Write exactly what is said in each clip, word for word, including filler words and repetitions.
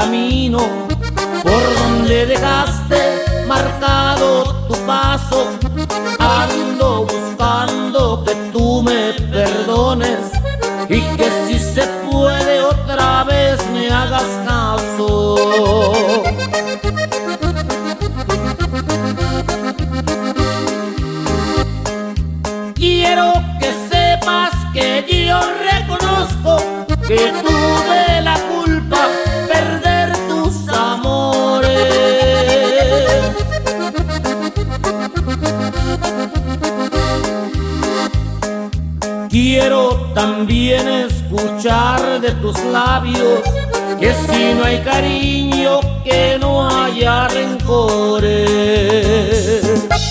camino por donde dejaste marcado tu paso. Ando buscando que tú me perdones y que si se puede otra vez me hagas caso. Quiero que sepas que yo reconozco que tuve la culpa perder tus amores. Quiero también escuchar de tus labios que si no hay cariño, que no haya rencores.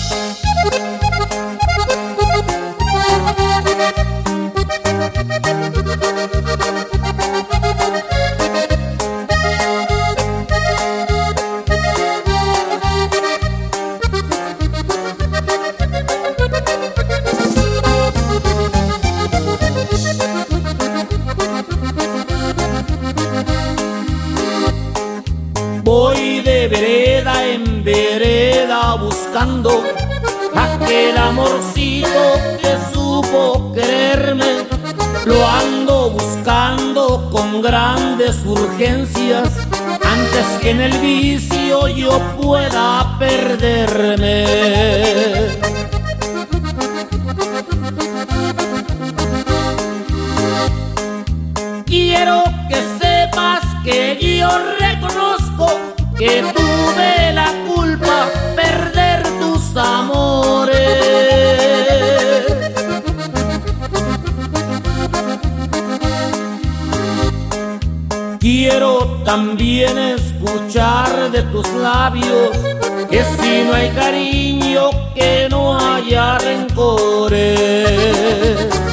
Voy de vereda en vereda buscando aquel amorcito que supo quererme. Lo ando buscando con grandes urgencias antes que en el vicio yo pueda perderme. Quiero que sepas que yo reconozco que tuve la culpa perder tus amores. Quiero también escuchar de tus labios que si no hay cariño, que no haya rencores.